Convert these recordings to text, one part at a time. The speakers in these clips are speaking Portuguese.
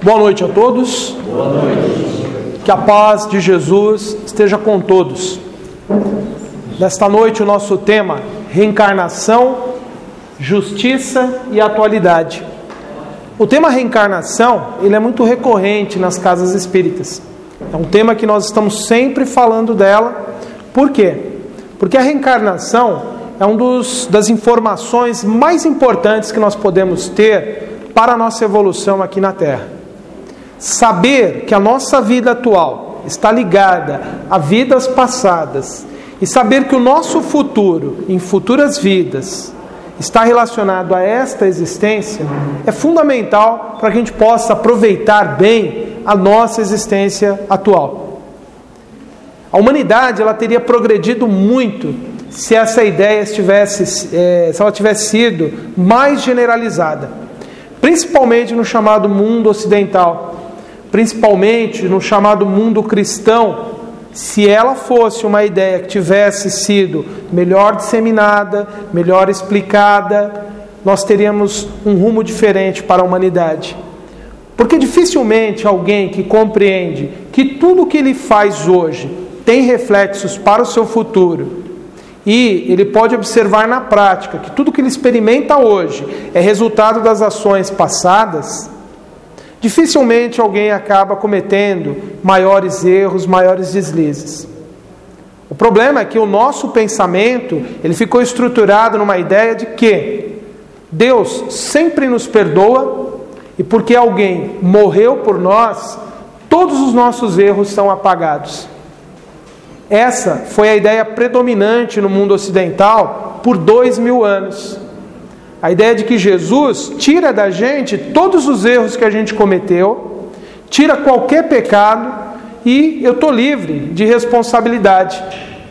Boa noite a todos. Boa noite. Que a paz de Jesus esteja com todos. Nesta noite o nosso tema: reencarnação, justiça e atualidade. O tema reencarnação, ele é muito recorrente nas casas espíritas. É um tema que nós estamos sempre falando dela. Por quê? Porque a reencarnação é uma das informações mais importantes que nós podemos ter para a nossa evolução aqui na Terra. Saber que a nossa vida atual está ligada a vidas passadas e saber que o nosso futuro, em futuras vidas, está relacionado a esta existência, é fundamental para que a gente possa aproveitar bem a nossa existência atual. A humanidade, ela teria progredido muito se essa ideia se ela tivesse sido mais generalizada, principalmente no chamado mundo ocidental, principalmente no chamado mundo cristão. Se ela fosse uma ideia que tivesse sido melhor disseminada, melhor explicada, nós teríamos um rumo diferente para a humanidade. Porque dificilmente alguém que compreende que tudo o que ele faz hoje tem reflexos para o seu futuro, e ele pode observar na prática que tudo que ele experimenta hoje é resultado das ações passadas, dificilmente alguém acaba cometendo maiores erros, maiores deslizes. O problema é que o nosso pensamento, ele ficou estruturado numa ideia de que Deus sempre nos perdoa, e porque alguém morreu por nós, todos os nossos erros são apagados. Essa foi a ideia predominante no mundo ocidental por 2000 anos. A ideia de que Jesus tira da gente todos os erros que a gente cometeu, tira qualquer pecado e eu estou livre de responsabilidade.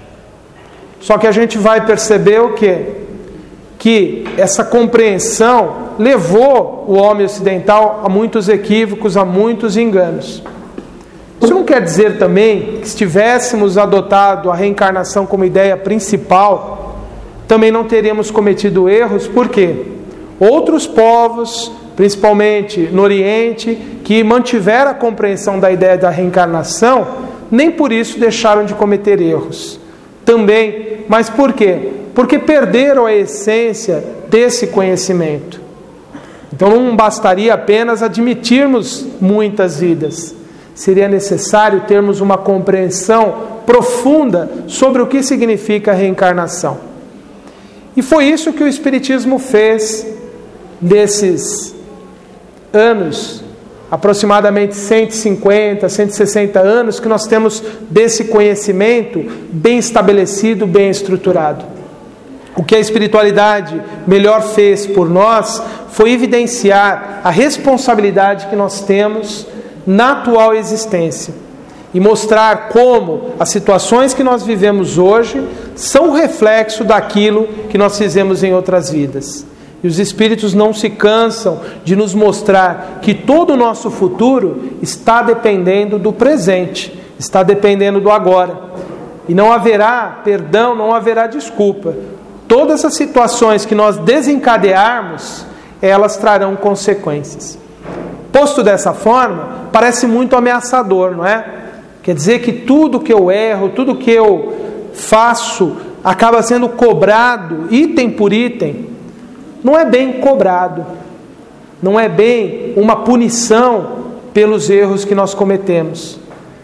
Só que a gente vai perceber o quê? Que essa compreensão levou o homem ocidental a muitos equívocos, a muitos enganos. Isso não quer dizer também que se tivéssemos adotado a reencarnação como ideia principal, também não teríamos cometido erros. Por quê? Outros povos, principalmente no Oriente, que mantiveram a compreensão da ideia da reencarnação, nem por isso deixaram de cometer erros. Também, mas por quê? Porque perderam a essência desse conhecimento. Então não bastaria apenas admitirmos muitas vidas. Seria necessário termos uma compreensão profunda sobre o que significa a reencarnação. E foi isso que o Espiritismo fez nesses anos, aproximadamente 150, 160 anos, que nós temos desse conhecimento bem estabelecido, bem estruturado. O que a espiritualidade melhor fez por nós foi evidenciar a responsabilidade que nós temos na atual existência e mostrar como as situações que nós vivemos hoje são reflexo daquilo que nós fizemos em outras vidas. E os Espíritos não se cansam de nos mostrar que todo o nosso futuro está dependendo do presente, está dependendo do agora. E não haverá perdão, não haverá desculpa. Todas as situações que nós desencadearmos, elas trarão consequências. Posto dessa forma, parece muito ameaçador, não é? Quer dizer que tudo que eu erro, tudo que eu faço, acaba sendo cobrado, item por item. Não é bem cobrado. Não é bem uma punição pelos erros que nós cometemos.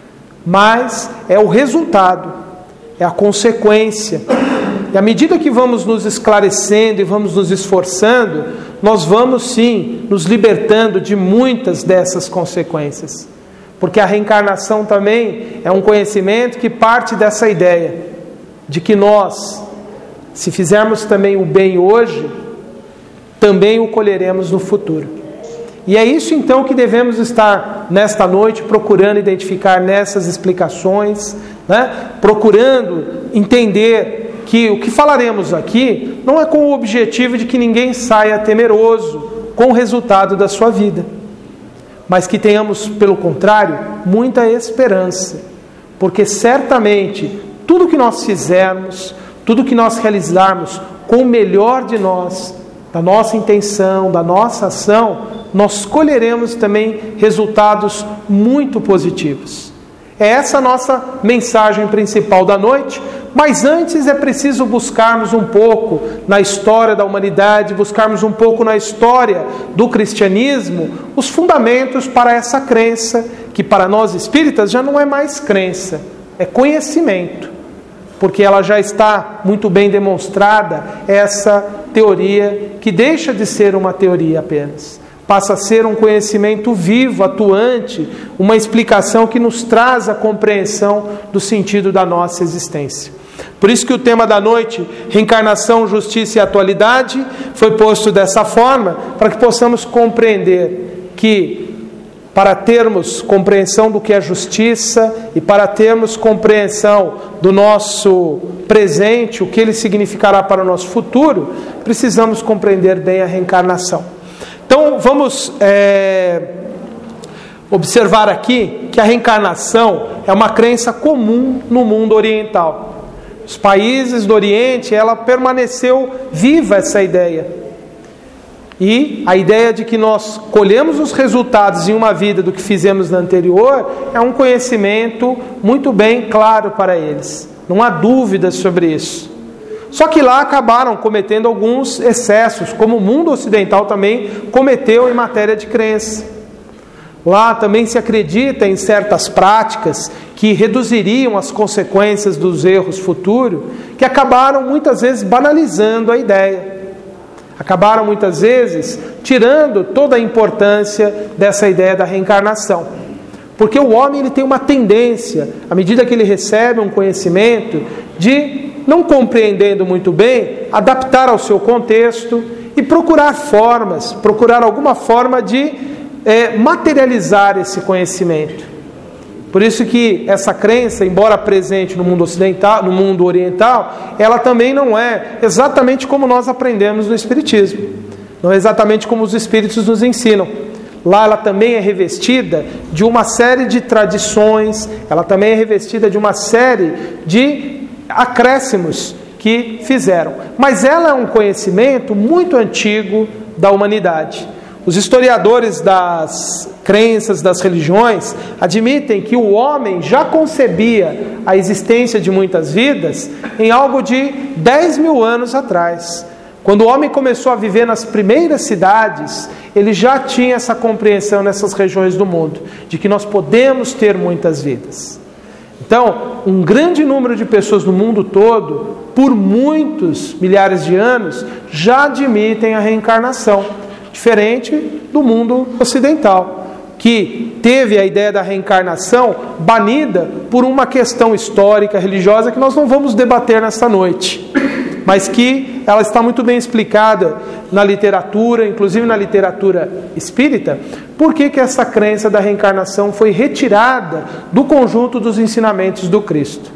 Mas é o resultado, é a consequência. E à medida que vamos nos esclarecendo e vamos nos esforçando, nós vamos sim nos libertando de muitas dessas consequências. Porque a reencarnação também é um conhecimento que parte dessa ideia de que nós, se fizermos também o bem hoje, também o colheremos no futuro. E é isso então que devemos estar nesta noite procurando identificar nessas explicações, né? Procurando entender que o que falaremos aqui não é com o objetivo de que ninguém saia temeroso com o resultado da sua vida, mas que tenhamos, pelo contrário, muita esperança, porque certamente tudo que nós fizermos, tudo que nós realizarmos com o melhor de nós, da nossa intenção, da nossa ação, nós colheremos também resultados muito positivos. É essa a nossa mensagem principal da noite, mas antes é preciso buscarmos um pouco na história da humanidade, buscarmos um pouco na história do cristianismo, os fundamentos para essa crença, que para nós espíritas já não é mais crença, é conhecimento, porque ela já está muito bem demonstrada, essa teoria que deixa de ser uma teoria apenas. Passa a ser um conhecimento vivo, atuante, uma explicação que nos traz a compreensão do sentido da nossa existência. Por isso que o tema da noite, reencarnação, justiça e atualidade, foi posto dessa forma, para que possamos compreender que, para termos compreensão do que é justiça e para termos compreensão do nosso presente, o que ele significará para o nosso futuro, precisamos compreender bem a reencarnação. Então, vamos observar aqui que a reencarnação é uma crença comum no mundo oriental. Os países do Oriente, ela permaneceu viva essa ideia. E a ideia de que nós colhemos os resultados em uma vida do que fizemos na anterior é um conhecimento muito bem claro para eles. Não há dúvidas sobre isso. Só que lá acabaram cometendo alguns excessos, como o mundo ocidental também cometeu em matéria de crença. Lá também se acredita em certas práticas que reduziriam as consequências dos erros futuros, que acabaram muitas vezes banalizando a ideia. Acabaram muitas vezes tirando toda a importância dessa ideia da reencarnação. Porque o homem ele tem uma tendência, à medida que ele recebe um conhecimento, de, não compreendendo muito bem, adaptar ao seu contexto e procurar alguma forma de materializar esse conhecimento. Por isso que essa crença, embora presente no mundo ocidental, no mundo oriental, ela também não é exatamente como nós aprendemos no Espiritismo. Não é exatamente como os Espíritos nos ensinam. Lá ela também é revestida de uma série de tradições, ela também é revestida de uma série de acréscimos que fizeram. Mas ela é um conhecimento muito antigo da humanidade. Os historiadores das crenças, das religiões, admitem que o homem já concebia a existência de muitas vidas em algo de 10 mil anos atrás. Quando o homem começou a viver nas primeiras cidades, ele já tinha essa compreensão nessas regiões do mundo, de que nós podemos ter muitas vidas. Então, um grande número de pessoas no mundo todo, por muitos milhares de anos, já admitem a reencarnação, diferente do mundo ocidental, que teve a ideia da reencarnação banida por uma questão histórica, religiosa, que nós não vamos debater nesta noite, mas que ela está muito bem explicada na literatura, inclusive na literatura espírita, por que essa crença da reencarnação foi retirada do conjunto dos ensinamentos do Cristo.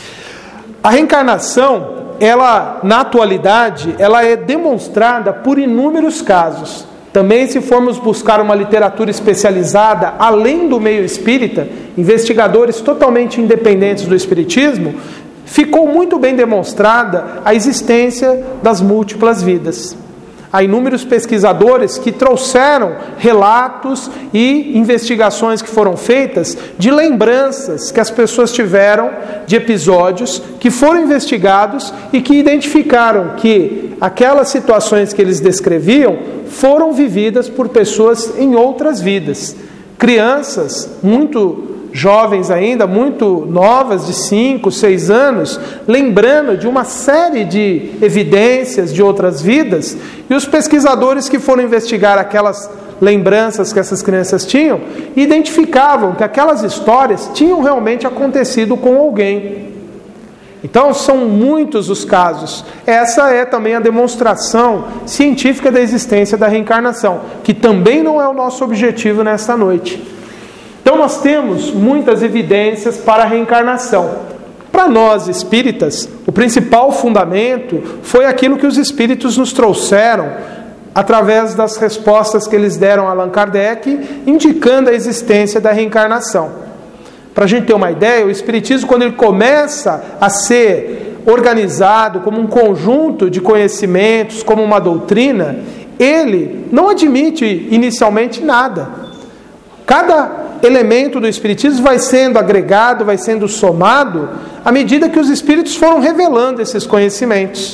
A reencarnação, ela, na atualidade, ela é demonstrada por inúmeros casos. Também, se formos buscar uma literatura especializada, além do meio espírita, investigadores totalmente independentes do espiritismo, ficou muito bem demonstrada a existência das múltiplas vidas. Há inúmeros pesquisadores que trouxeram relatos e investigações que foram feitas de lembranças que as pessoas tiveram de episódios que foram investigados e que identificaram que aquelas situações que eles descreviam foram vividas por pessoas em outras vidas. Crianças muito jovens ainda, muito novas, de 5, 6 anos, lembrando de uma série de evidências de outras vidas, e os pesquisadores que foram investigar aquelas lembranças que essas crianças tinham, identificavam que aquelas histórias tinham realmente acontecido com alguém. Então, são muitos os casos. Essa é também a demonstração científica da existência da reencarnação, que também não é o nosso objetivo nesta noite. Então nós temos muitas evidências para a reencarnação. Para nós espíritas, o principal fundamento foi aquilo que os espíritos nos trouxeram através das respostas que eles deram a Allan Kardec, indicando a existência da reencarnação. Para a gente ter uma ideia, o espiritismo, quando ele começa a ser organizado como um conjunto de conhecimentos, como uma doutrina, ele não admite inicialmente nada. Cada elemento do Espiritismo vai sendo agregado, vai sendo somado, à medida que os Espíritos foram revelando esses conhecimentos.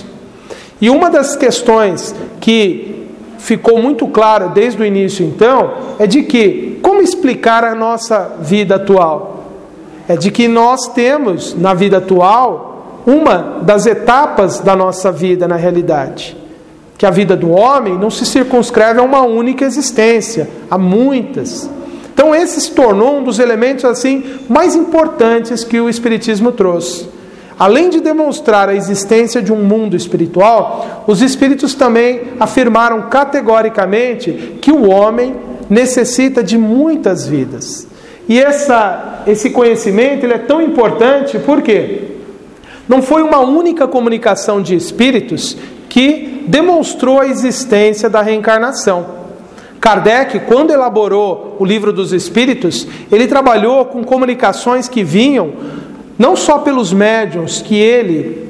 E uma das questões que ficou muito clara desde o início, então, é de que, como explicar a nossa vida atual? É de que nós temos, na vida atual, uma das etapas da nossa vida na realidade. Que a vida do homem não se circunscreve a uma única existência, há muitas. Então esse se tornou um dos elementos assim mais importantes que o Espiritismo trouxe. Além de demonstrar a existência de um mundo espiritual, os Espíritos também afirmaram categoricamente que o homem necessita de muitas vidas. E esse conhecimento ele é tão importante porque não foi uma única comunicação de Espíritos que demonstrou a existência da reencarnação. Kardec, quando elaborou o Livro dos Espíritos, ele trabalhou com comunicações que vinham não só pelos médiuns que ele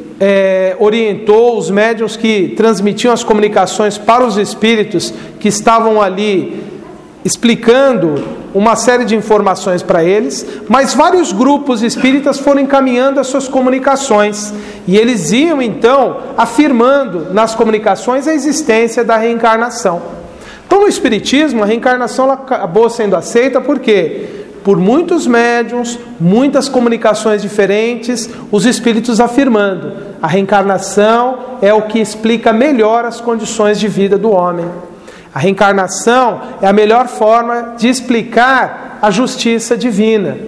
orientou, os médiuns que transmitiam as comunicações para os espíritos que estavam ali explicando uma série de informações para eles, mas vários grupos espíritas foram encaminhando as suas comunicações e eles iam então afirmando nas comunicações a existência da reencarnação. Então no Espiritismo a reencarnação ela acabou sendo aceita porque por muitos médiuns, muitas comunicações diferentes, os espíritos afirmando a reencarnação é o que explica melhor as condições de vida do homem. A reencarnação é a melhor forma de explicar a justiça divina.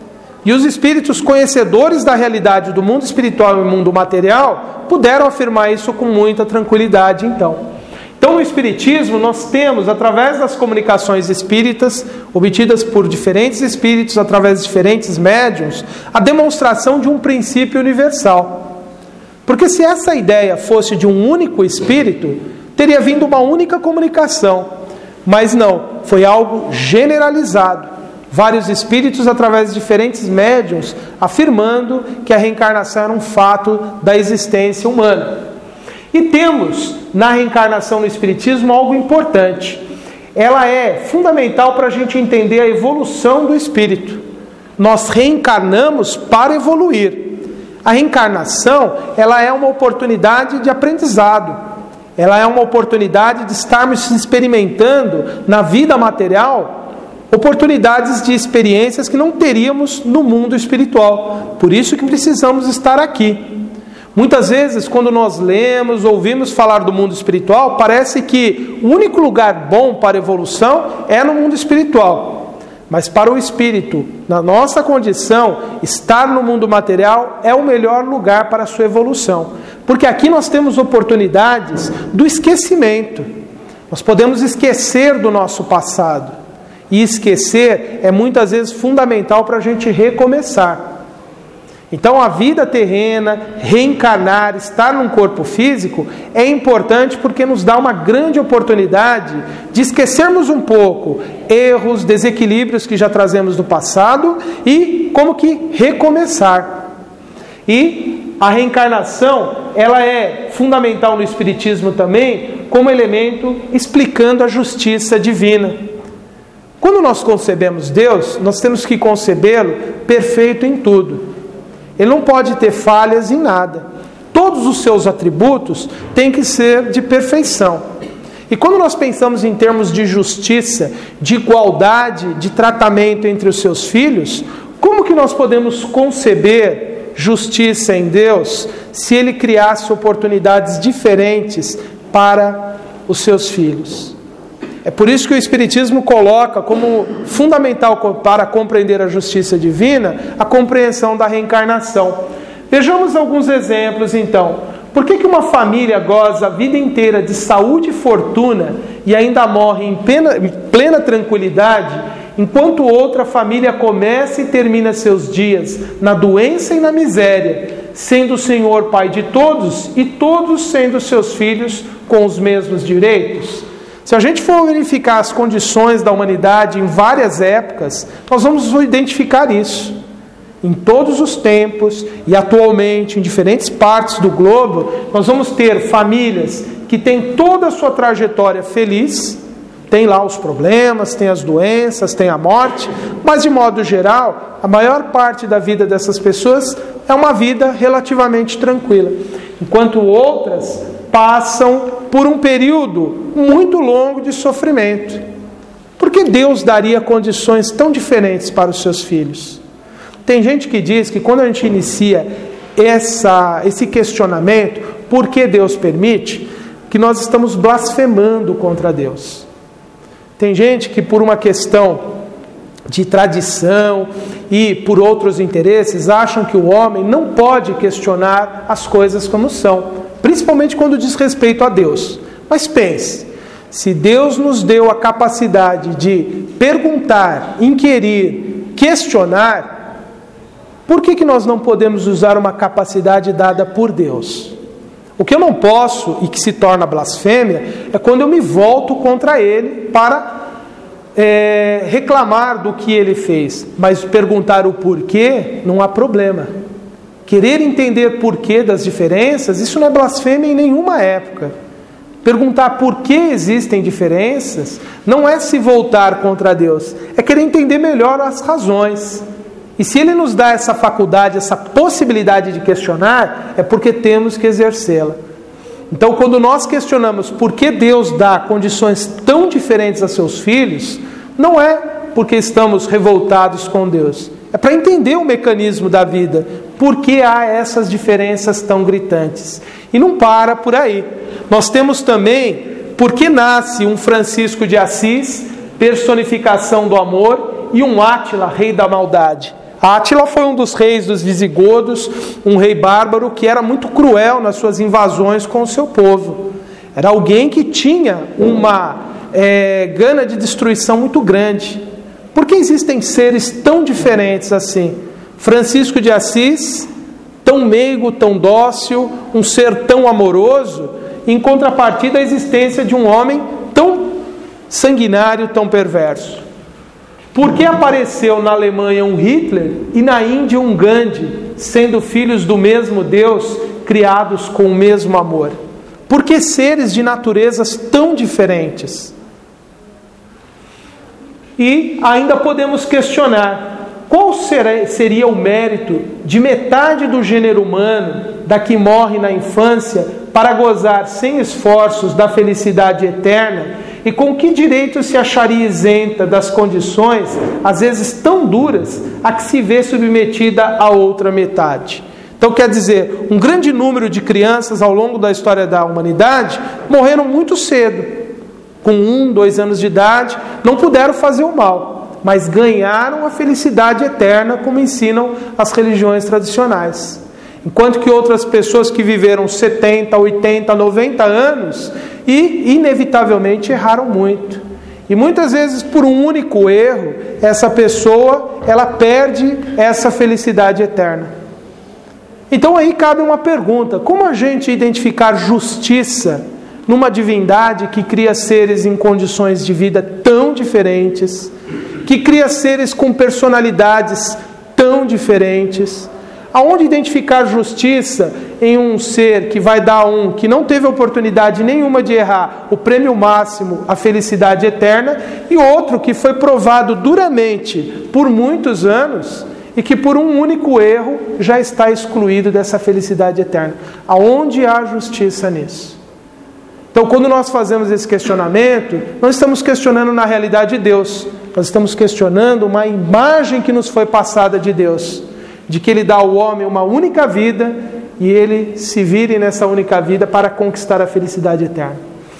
E os espíritos conhecedores da realidade do mundo espiritual e mundo material puderam afirmar isso com muita tranquilidade então. Então no Espiritismo nós temos, através das comunicações espíritas, obtidas por diferentes espíritos, através de diferentes médiuns, a demonstração de um princípio universal. Porque se essa ideia fosse de um único espírito, teria vindo uma única comunicação. Mas não, foi algo generalizado. Vários espíritos, através de diferentes médiuns, afirmando que a reencarnação era um fato da existência humana. E temos na reencarnação no Espiritismo algo importante. Ela é fundamental para a gente entender a evolução do espírito. Nós reencarnamos para evoluir. A reencarnação, ela é uma oportunidade de aprendizado. Ela é uma oportunidade de estarmos experimentando na vida material oportunidades de experiências que não teríamos no mundo espiritual. Por isso que precisamos estar aqui. Muitas vezes, quando nós lemos, ouvimos falar do mundo espiritual, parece que o único lugar bom para a evolução é no mundo espiritual. Mas para o espírito, na nossa condição, estar no mundo material é o melhor lugar para a sua evolução. Porque aqui nós temos oportunidades do esquecimento. Nós podemos esquecer do nosso passado. E esquecer é muitas vezes fundamental para a gente recomeçar. Então a vida terrena, reencarnar, estar num corpo físico é importante porque nos dá uma grande oportunidade de esquecermos um pouco erros, desequilíbrios que já trazemos do passado e como que recomeçar. E a reencarnação, ela é fundamental no Espiritismo também como elemento explicando a justiça divina. Quando nós concebemos Deus, nós temos que concebê-lo perfeito em tudo. Ele não pode ter falhas em nada. Todos os seus atributos têm que ser de perfeição. E quando nós pensamos em termos de justiça, de igualdade, de tratamento entre os seus filhos, como que nós podemos conceber justiça em Deus se Ele criasse oportunidades diferentes para os seus filhos? É por isso que o Espiritismo coloca como fundamental para compreender a justiça divina a compreensão da reencarnação. Vejamos alguns exemplos então. Por que uma família goza a vida inteira de saúde e fortuna e ainda morre em plena tranquilidade, enquanto outra família começa e termina seus dias na doença e na miséria, sendo o Senhor Pai de todos e todos sendo seus filhos com os mesmos direitos? Se a gente for verificar as condições da humanidade em várias épocas, nós vamos identificar isso. Em todos os tempos e atualmente em diferentes partes do globo, nós vamos ter famílias que tem toda a sua trajetória feliz, tem lá os problemas, tem as doenças, tem a morte, mas de modo geral, a maior parte da vida dessas pessoas é uma vida relativamente tranquila, enquanto outras passam por um período muito longo de sofrimento. Por que Deus daria condições tão diferentes para os seus filhos? Tem gente que diz que quando a gente inicia esse questionamento, por que Deus permite, que nós estamos blasfemando contra Deus. Tem gente que por uma questão de tradição e por outros interesses acham que o homem não pode questionar as coisas como são, principalmente quando diz respeito a Deus. Mas pense, se Deus nos deu a capacidade de perguntar, inquirir, questionar, por que nós não podemos usar uma capacidade dada por Deus? O que eu não posso, e que se torna blasfêmia, é quando eu me volto contra Ele para reclamar do que Ele fez. Mas perguntar o porquê, não há problema. Querer entender porquê das diferenças, isso não é blasfêmia em nenhuma época. Perguntar por que existem diferenças, não é se voltar contra Deus, é querer entender melhor as razões. E se Ele nos dá essa faculdade, essa possibilidade de questionar, é porque temos que exercê-la. Então, quando nós questionamos por que Deus dá condições tão diferentes a seus filhos, não é porque estamos revoltados com Deus. É para entender o mecanismo da vida. Por que há essas diferenças tão gritantes? E não para por aí. Nós temos também por que nasce um Francisco de Assis, personificação do amor, e um Átila, rei da maldade. Átila foi um dos reis dos visigodos, um rei bárbaro que era muito cruel nas suas invasões com o seu povo. Era alguém que tinha uma gana de destruição muito grande. Por que existem seres tão diferentes assim? Francisco de Assis, tão meigo, tão dócil, um ser tão amoroso, em contrapartida à existência de um homem tão sanguinário, tão perverso. Por que apareceu na Alemanha um Hitler e na Índia um Gandhi, sendo filhos do mesmo Deus, criados com o mesmo amor? Por que seres de naturezas tão diferentes? E ainda podemos questionar, qual seria o mérito de metade do gênero humano, da que morre na infância, para gozar sem esforços da felicidade eterna, e com que direito se acharia isenta das condições, às vezes tão duras, a que se vê submetida a outra metade? Então, quer dizer, um grande número de crianças ao longo da história da humanidade morreram muito cedo, com 1, 2 anos de idade, não puderam fazer o mal, mas ganharam a felicidade eterna, como ensinam as religiões tradicionais. Enquanto que outras pessoas que viveram 70, 80, 90 anos e inevitavelmente erraram muito. E muitas vezes por um único erro, essa pessoa ela perde essa felicidade eterna. Então aí cabe uma pergunta: como a gente identificar justiça numa divindade que cria seres em condições de vida tão diferentes, que cria seres com personalidades tão diferentes? Aonde identificar justiça em um ser que vai dar que não teve oportunidade nenhuma de errar, o prêmio máximo, a felicidade eterna, e outro que foi provado duramente por muitos anos e que por um único erro já está excluído dessa felicidade eterna? Aonde há justiça nisso? Então, quando nós fazemos esse questionamento, não estamos questionando na realidade de Deus, nós estamos questionando uma imagem que nos foi passada de Deus, de que Ele dá ao homem uma única vida e ele se vire nessa única vida para conquistar a felicidade eterna.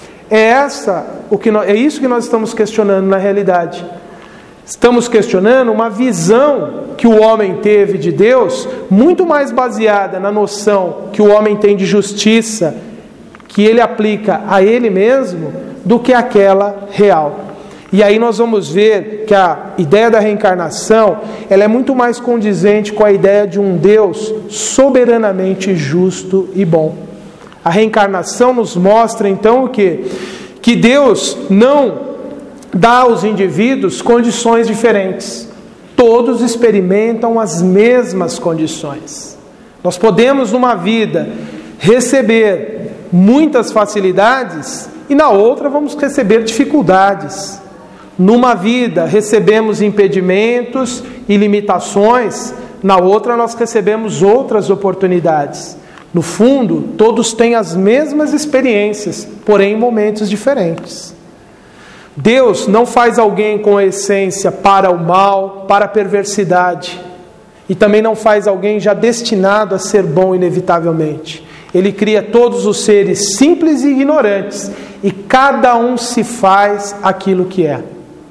É isso que nós estamos questionando na realidade. Estamos questionando uma visão que o homem teve de Deus, muito mais baseada na noção que o homem tem de justiça, que ele aplica a ele mesmo, do que aquela real. E aí nós vamos ver que a ideia da reencarnação, ela é muito mais condizente com a ideia de um Deus soberanamente justo e bom. A reencarnação nos mostra então o quê? Que Deus não dá aos indivíduos condições diferentes. Todos experimentam as mesmas condições. Nós podemos numa vida receber muitas facilidades e na outra vamos receber dificuldades. Numa vida recebemos impedimentos e limitações, na outra nós recebemos outras oportunidades. No fundo, todos têm as mesmas experiências, porém em momentos diferentes. Deus não faz alguém com a essência para o mal, para a perversidade. E também não faz alguém já destinado a ser bom inevitavelmente. Ele cria todos os seres simples e ignorantes. E cada um se faz aquilo que é.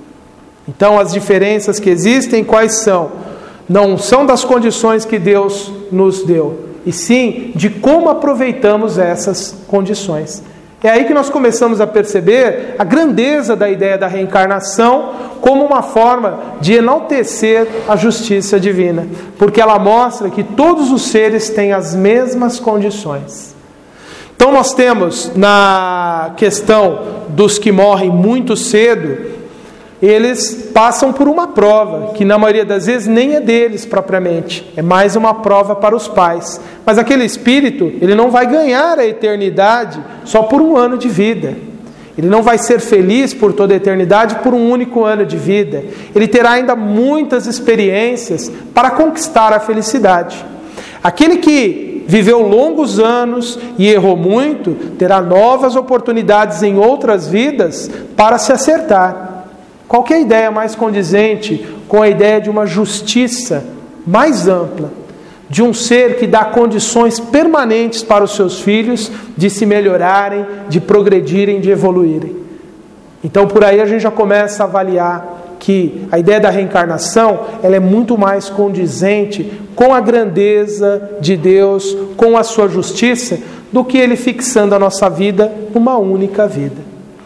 Então as diferenças que existem, quais são? Não são das condições que Deus nos deu, e sim de como aproveitamos essas condições. É aí que nós começamos a perceber a grandeza da ideia da reencarnação como uma forma de enaltecer a justiça divina, porque ela mostra que todos os seres têm as mesmas condições. Então nós temos na questão dos que morrem muito cedo, eles passam por uma prova, que na maioria das vezes nem é deles propriamente, é mais uma prova para os pais. Mas aquele espírito, ele não vai ganhar a eternidade só por um ano de vida. Ele não vai ser feliz por toda a eternidade por um único ano de vida. Ele terá ainda muitas experiências para conquistar a felicidade. Aquele que viveu longos anos e errou muito, terá novas oportunidades em outras vidas para se acertar. Qual que é a ideia mais condizente com a ideia de uma justiça mais ampla? De um ser que dá condições permanentes para os seus filhos de se melhorarem, de progredirem, de evoluírem. Então por aí a gente já começa a avaliar que a ideia da reencarnação ela é muito mais condizente com a grandeza de Deus, com a sua justiça, do que ele fixando a nossa vida numa única vida.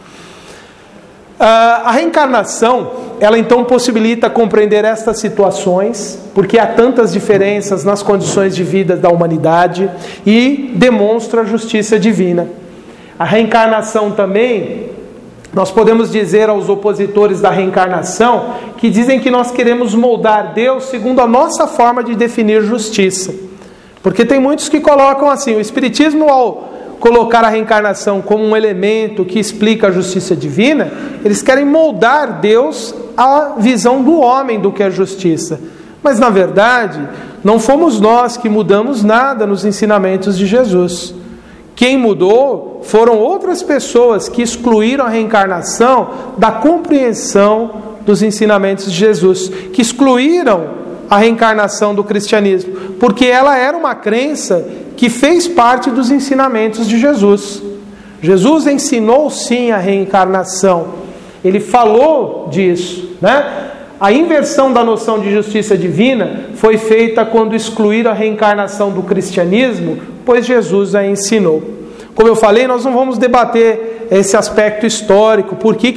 A reencarnação, ela então possibilita compreender estas situações, porque há tantas diferenças nas condições de vida da humanidade, e demonstra a justiça divina. A reencarnação também, nós podemos dizer aos opositores da reencarnação, que dizem que nós queremos moldar Deus segundo a nossa forma de definir justiça. Porque tem muitos que colocam assim, o Espiritismo ao colocar a reencarnação como um elemento que explica a justiça divina, eles querem moldar Deus à visão do homem do que é justiça. Mas na verdade, não fomos nós que mudamos nada nos ensinamentos de Jesus. Quem mudou foram outras pessoas que excluíram a reencarnação da compreensão dos ensinamentos de Jesus, que excluíram a reencarnação do cristianismo, porque ela era uma crença que fez parte dos ensinamentos de Jesus. Jesus ensinou sim a reencarnação, ele falou disso, né? A inversão da noção de justiça divina foi feita quando excluíram a reencarnação do cristianismo, pois Jesus a ensinou. Como eu falei, nós não vamos debater esse aspecto histórico, por que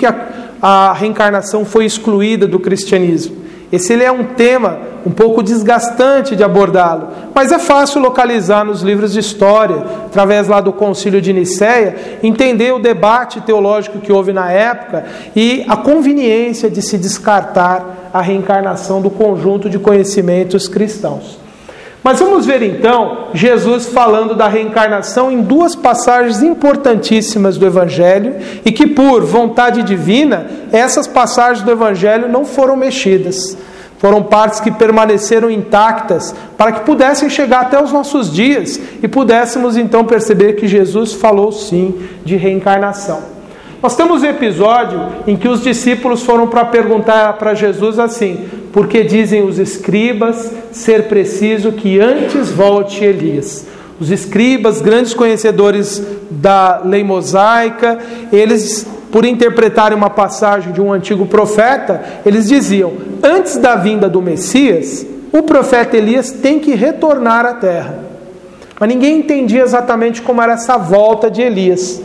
a reencarnação foi excluída do cristianismo. Esse é um tema um pouco desgastante de abordá-lo, mas é fácil localizar nos livros de história, através lá do Concílio de Nicéia, entender o debate teológico que houve na época e a conveniência de se descartar a reencarnação do conjunto de conhecimentos cristãos. Mas vamos ver então Jesus falando da reencarnação em duas passagens importantíssimas do Evangelho e que por vontade divina, essas passagens do Evangelho não foram mexidas. Foram partes que permaneceram intactas para que pudessem chegar até os nossos dias e pudéssemos então perceber que Jesus falou sim de reencarnação. Nós temos um episódio em que os discípulos foram para perguntar para Jesus assim: por que dizem os escribas ser preciso que antes volte Elias? Os escribas, grandes conhecedores da lei mosaica, eles, por interpretarem uma passagem de um antigo profeta, eles diziam: antes da vinda do Messias, o profeta Elias tem que retornar à terra. Mas ninguém entendia exatamente como era essa volta de Elias.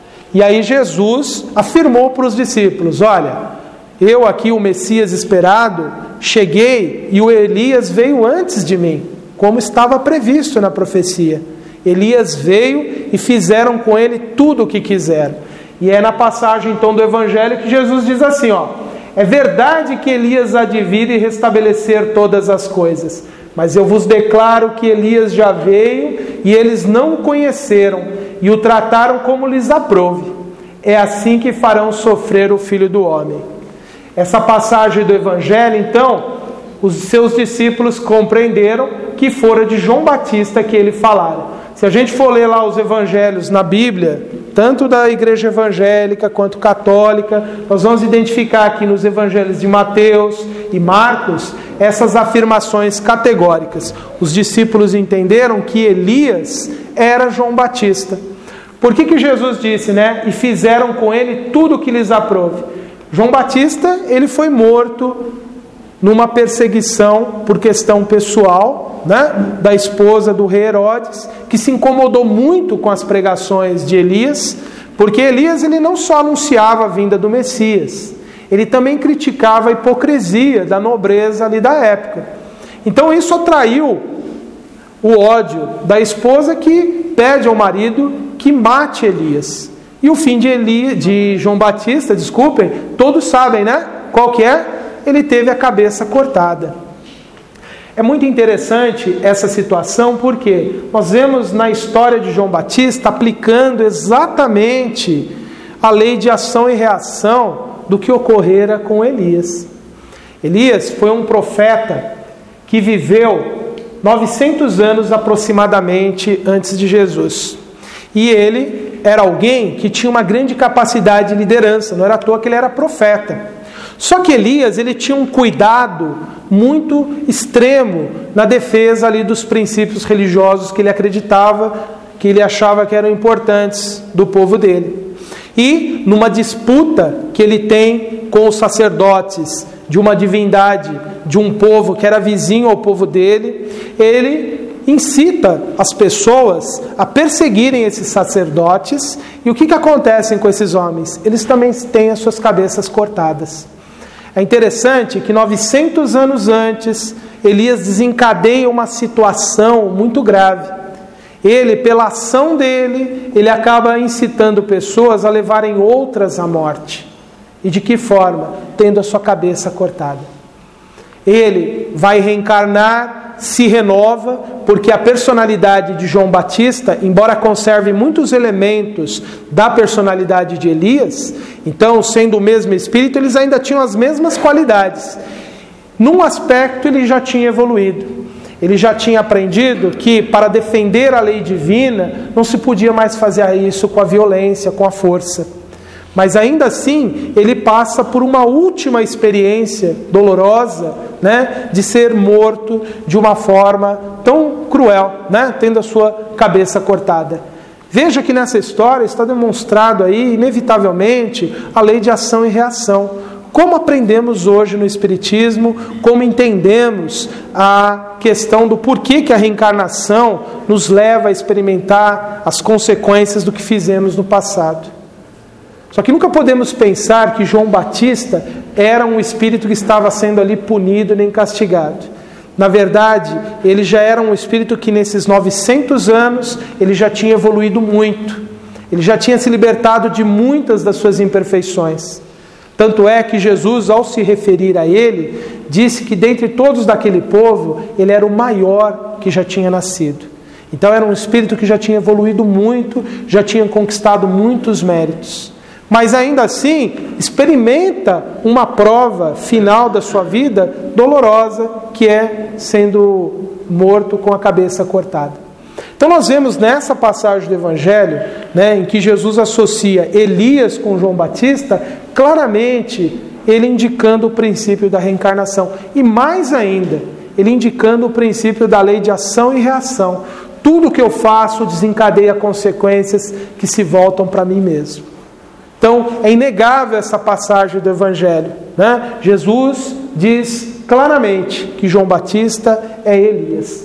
E aí Jesus afirmou para os discípulos: olha, eu aqui, o Messias esperado, cheguei e o Elias veio antes de mim, como estava previsto na profecia. Elias veio e fizeram com ele tudo o que quiseram. E é na passagem então do Evangelho que Jesus diz assim, ó: é verdade que Elias há de vir e restabelecer todas as coisas, mas eu vos declaro que Elias já veio e eles não o conheceram, e o trataram como lhes aprouve. É assim que farão sofrer o Filho do Homem. Essa passagem do Evangelho, então, os seus discípulos compreenderam que fora de João Batista que ele falara. Se a gente for ler lá os evangelhos na Bíblia, tanto da igreja evangélica quanto católica, nós vamos identificar aqui nos evangelhos de Mateus e Marcos essas afirmações categóricas. Os discípulos entenderam que Elias era João Batista. Por que Jesus disse, né? E fizeram com ele tudo o que lhes aprouve. João Batista, ele foi morto numa perseguição por questão pessoal, né, da esposa do rei Herodes, que se incomodou muito com as pregações de Elias, porque Elias ele não só anunciava a vinda do Messias, ele também criticava a hipocrisia da nobreza ali da época. Então isso atraiu o ódio da esposa, que pede ao marido que mate Elias. E o fim de João Batista, todos sabem, né? Qual que é? Ele teve a cabeça cortada. É muito interessante essa situação, porque nós vemos na história de João Batista aplicando exatamente a lei de ação e reação do que ocorrera com Elias. Elias foi um profeta que viveu 900 anos aproximadamente antes de Jesus. E ele era alguém que tinha uma grande capacidade de liderança, não era à toa que ele era profeta. Só que Elias, ele tinha um cuidado muito extremo na defesa ali dos princípios religiosos que ele acreditava, que ele achava que eram importantes do povo dele. E numa disputa que ele tem com os sacerdotes de uma divindade, de um povo que era vizinho ao povo dele, ele incita as pessoas a perseguirem esses sacerdotes. E o que acontece com esses homens? Eles também têm as suas cabeças cortadas. É interessante que 900 anos antes, Elias desencadeia uma situação muito grave. Ele, pela ação dele, ele acaba incitando pessoas a levarem outras à morte. E de que forma? Tendo a sua cabeça cortada. Ele vai reencarnar, se renova, porque a personalidade de João Batista, embora conserve muitos elementos da personalidade de Elias, então, sendo o mesmo espírito, eles ainda tinham as mesmas qualidades. Num aspecto, ele já tinha evoluído. Ele já tinha aprendido que, para defender a lei divina, não se podia mais fazer isso com a violência, com a força. Mas ainda assim, ele passa por uma última experiência dolorosa, né, de ser morto de uma forma tão cruel, né, tendo a sua cabeça cortada. Veja que nessa história está demonstrado aí, inevitavelmente, a lei de ação e reação. Como aprendemos hoje no Espiritismo, como entendemos a questão do porquê que a reencarnação nos leva a experimentar as consequências do que fizemos no passado. Só que nunca podemos pensar que João Batista era um espírito que estava sendo ali punido nem castigado. Na verdade, ele já era um espírito que nesses 900 anos, ele já tinha evoluído muito. Ele já tinha se libertado de muitas das suas imperfeições. Tanto é que Jesus, ao se referir a ele, disse que dentre todos daquele povo, ele era o maior que já tinha nascido. Então era um espírito que já tinha evoluído muito, já tinha conquistado muitos méritos. Mas ainda assim, experimenta uma prova final da sua vida dolorosa, que é sendo morto com a cabeça cortada. Então nós vemos nessa passagem do Evangelho, né, em que Jesus associa Elias com João Batista, claramente ele indicando o princípio da reencarnação. E mais ainda, ele indicando o princípio da lei de ação e reação. Tudo que eu faço desencadeia consequências que se voltam para mim mesmo. Então, é inegável essa passagem do Evangelho, né? Jesus diz claramente que João Batista é Elias.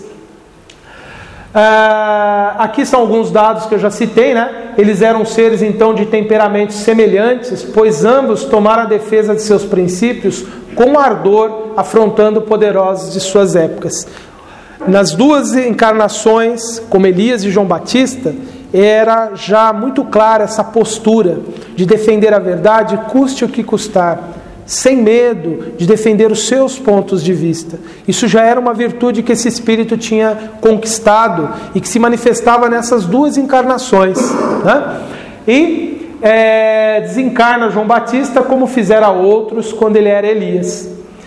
Aqui são alguns dados que eu já citei, né? Eles eram seres, então, de temperamentos semelhantes, pois ambos tomaram a defesa de seus princípios com ardor, afrontando poderosos de suas épocas. Nas duas encarnações, como Elias e João Batista, era já muito clara essa postura de defender a verdade, custe o que custar, sem medo de defender os seus pontos de vista. Isso já era uma virtude que esse espírito tinha conquistado e que se manifestava nessas duas encarnações, né? E desencarna João Batista como fizera outros quando ele era Elias.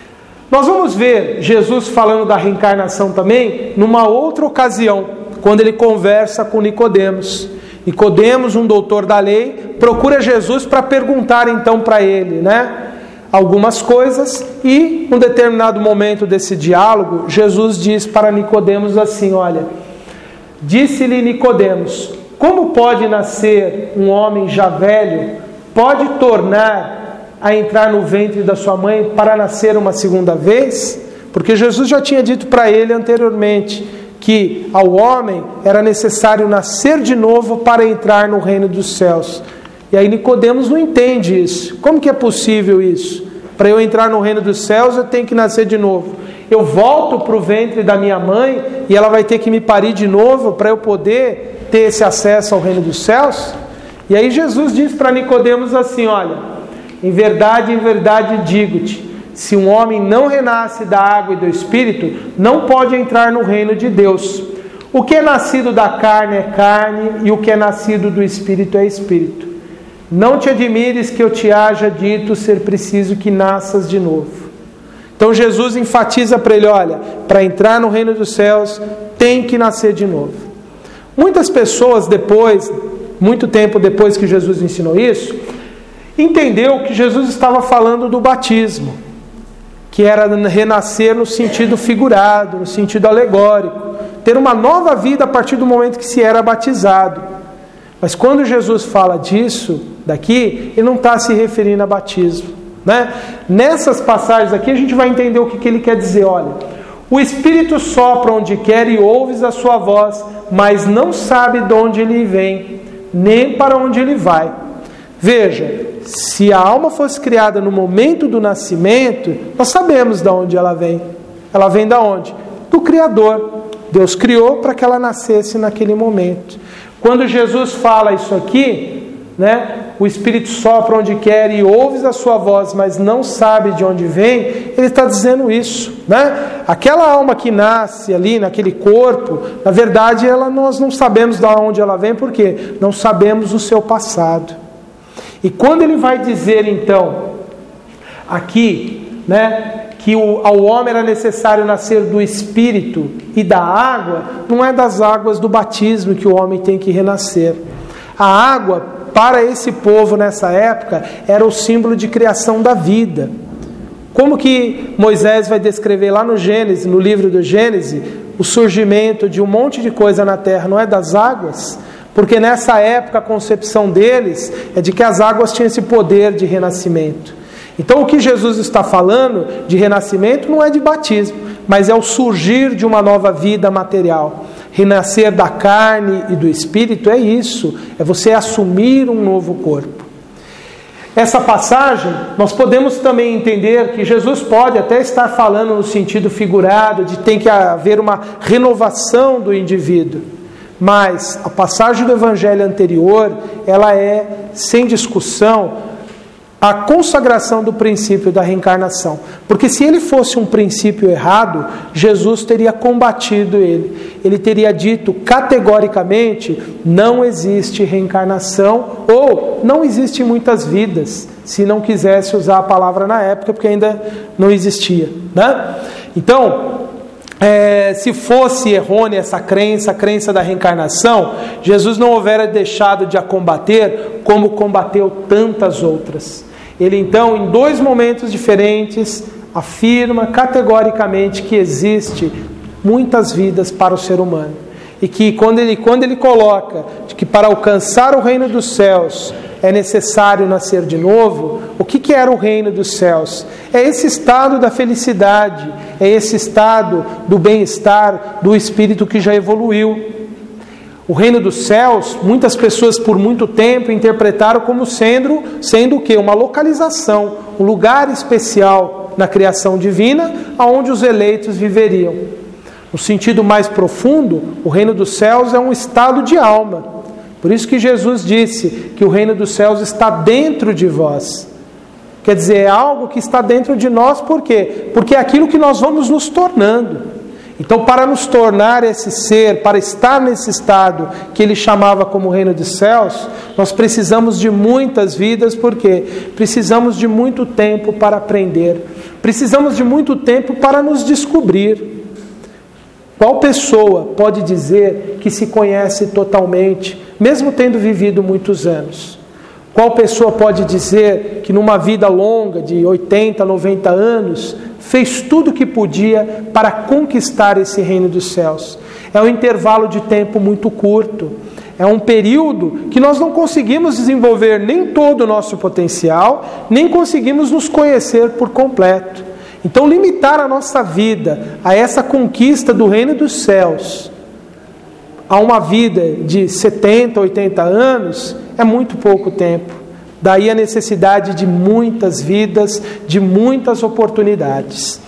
Nós vamos ver Jesus falando da reencarnação também numa outra ocasião, quando ele conversa com Nicodemos. Nicodemos, um doutor da lei, procura Jesus para perguntar então para ele, né, algumas coisas, e num determinado momento desse diálogo, Jesus diz para Nicodemos assim: olha, disse-lhe Nicodemos: como pode nascer um homem já velho, pode tornar a entrar no ventre da sua mãe para nascer uma segunda vez? Porque Jesus já tinha dito para ele anteriormente que ao homem era necessário nascer de novo para entrar no reino dos céus. E aí Nicodemos não entende isso. Como que é possível isso? Para eu entrar no reino dos céus eu tenho que nascer de novo. Eu volto para o ventre da minha mãe e ela vai ter que me parir de novo para eu poder ter esse acesso ao reino dos céus? E aí Jesus diz para Nicodemos assim: olha, em verdade digo-te, se um homem não renasce da água e do Espírito, não pode entrar no reino de Deus. O que é nascido da carne é carne, e o que é nascido do Espírito é Espírito. Não te admires que eu te haja dito ser preciso que nasças de novo. Então Jesus enfatiza para ele: olha, para entrar no reino dos céus, tem que nascer de novo. Muitas pessoas depois, muito tempo depois que Jesus ensinou isso, entendeu que Jesus estava falando do batismo, que era renascer no sentido figurado, no sentido alegórico, ter uma nova vida a partir do momento que se era batizado. Mas quando Jesus fala disso daqui, ele não está se referindo a batismo, né? Nessas passagens aqui a gente vai entender o que ele quer dizer. Olha, o Espírito sopra onde quer e ouves a sua voz, mas não sabe de onde ele vem, nem para onde ele vai. Veja, se a alma fosse criada no momento do nascimento, nós sabemos de onde ela vem. Ela vem de onde? Do Criador. Deus criou para que ela nascesse naquele momento. Quando Jesus fala isso aqui, né, o Espírito sopra onde quer e ouves a sua voz, mas não sabe de onde vem, ele está dizendo isso, né? Aquela alma que nasce ali naquele corpo, na verdade nós não sabemos de onde ela vem, porque não sabemos o seu passado. E quando ele vai dizer então aqui, né, que ao homem era necessário nascer do Espírito e da água, não é das águas do batismo que o homem tem que renascer. A água, para esse povo nessa época, era o símbolo de criação da vida. Como que Moisés vai descrever lá no Gênesis, no livro do Gênesis, o surgimento de um monte de coisa na terra, não é das águas? Porque nessa época a concepção deles é de que as águas tinham esse poder de renascimento. Então o que Jesus está falando de renascimento não é de batismo, mas é o surgir de uma nova vida material. Renascer da carne e do Espírito é isso, é você assumir um novo corpo. Essa passagem, nós podemos também entender que Jesus pode até estar falando no sentido figurado, de tem que haver uma renovação do indivíduo. Mas a passagem do Evangelho anterior, ela é, sem discussão, a consagração do princípio da reencarnação. Porque se ele fosse um princípio errado, Jesus teria combatido ele. Ele teria dito categoricamente: não existe reencarnação, ou não existe muitas vidas, se não quisesse usar a palavra na época, porque ainda não existia, né? Então, se fosse errônea essa crença, a crença da reencarnação, Jesus não houvera deixado de a combater como combateu tantas outras. Ele então, em dois momentos diferentes, afirma categoricamente que existe muitas vidas para o ser humano. E que quando ele coloca que para alcançar o reino dos céus é necessário nascer de novo, o que era o reino dos céus? É esse estado da felicidade, é esse estado do bem-estar, do espírito que já evoluiu. O reino dos céus, muitas pessoas por muito tempo interpretaram como sendo o quê? Uma localização, um lugar especial na criação divina, onde os eleitos viveriam. No sentido mais profundo, o reino dos céus é um estado de alma. Por isso que Jesus disse que o reino dos céus está dentro de vós. Quer dizer, é algo que está dentro de nós, por quê? Porque é aquilo que nós vamos nos tornando. Então, para nos tornar esse ser, para estar nesse estado que ele chamava como reino dos céus, nós precisamos de muitas vidas, porque precisamos de muito tempo para aprender, precisamos de muito tempo para nos descobrir. Qual pessoa pode dizer que se conhece totalmente, mesmo tendo vivido muitos anos? Qual pessoa pode dizer que numa vida longa, de 80, 90 anos, fez tudo o que podia para conquistar esse reino dos céus? É um intervalo de tempo muito curto. É um período que nós não conseguimos desenvolver nem todo o nosso potencial, nem conseguimos nos conhecer por completo. Então, limitar a nossa vida a essa conquista do reino dos céus, a uma vida de 70, 80 anos, é muito pouco tempo. Daí a necessidade de muitas vidas, de muitas oportunidades.